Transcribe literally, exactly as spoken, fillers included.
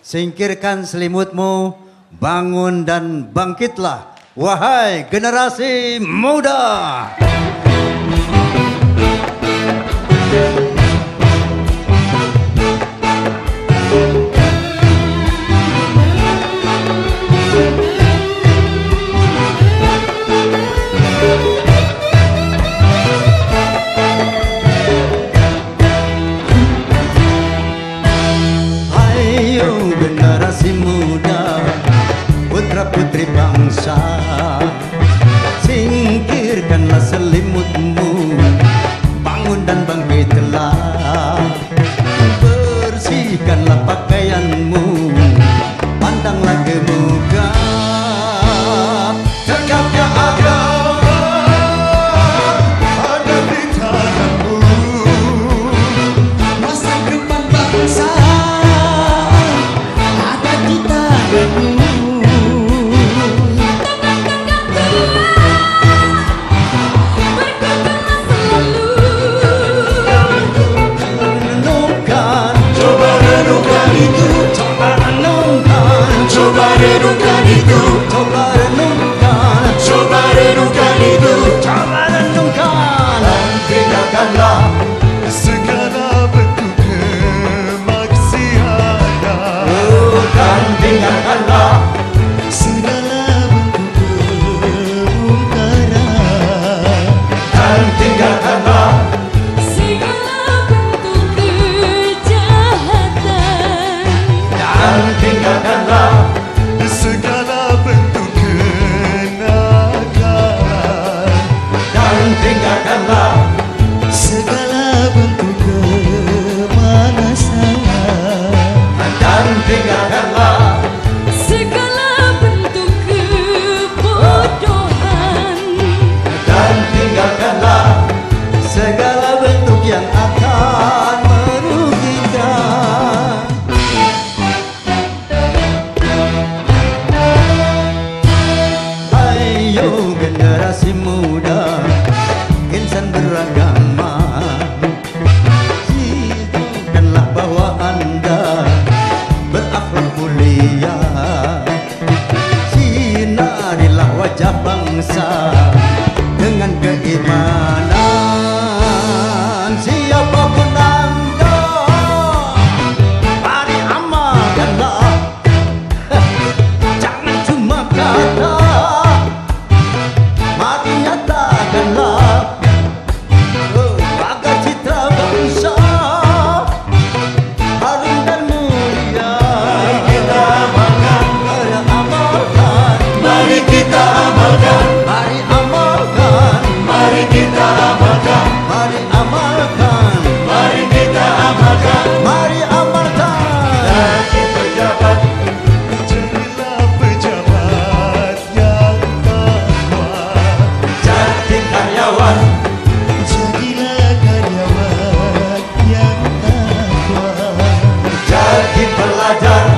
Singkirkan selimutmu, bangun dan bangkitlah, wahai generasi muda. Generasi muda, putra putri bangsa, singkirkanlah selimutmu, bangun dan bangkitlah, bersihkanlah pakaianmu, pandanglah ke muka, tegaknya agama ada di tanganmu, masa depan bangsa generasi muda, insan beragama, hidupkanlah bahwa Anda berakhlak mulia, sinarilah wajah bangsa dengan keimanan. Siapapun Anda, mari amalkanlah, jangan cuma kata. Jadi pelajar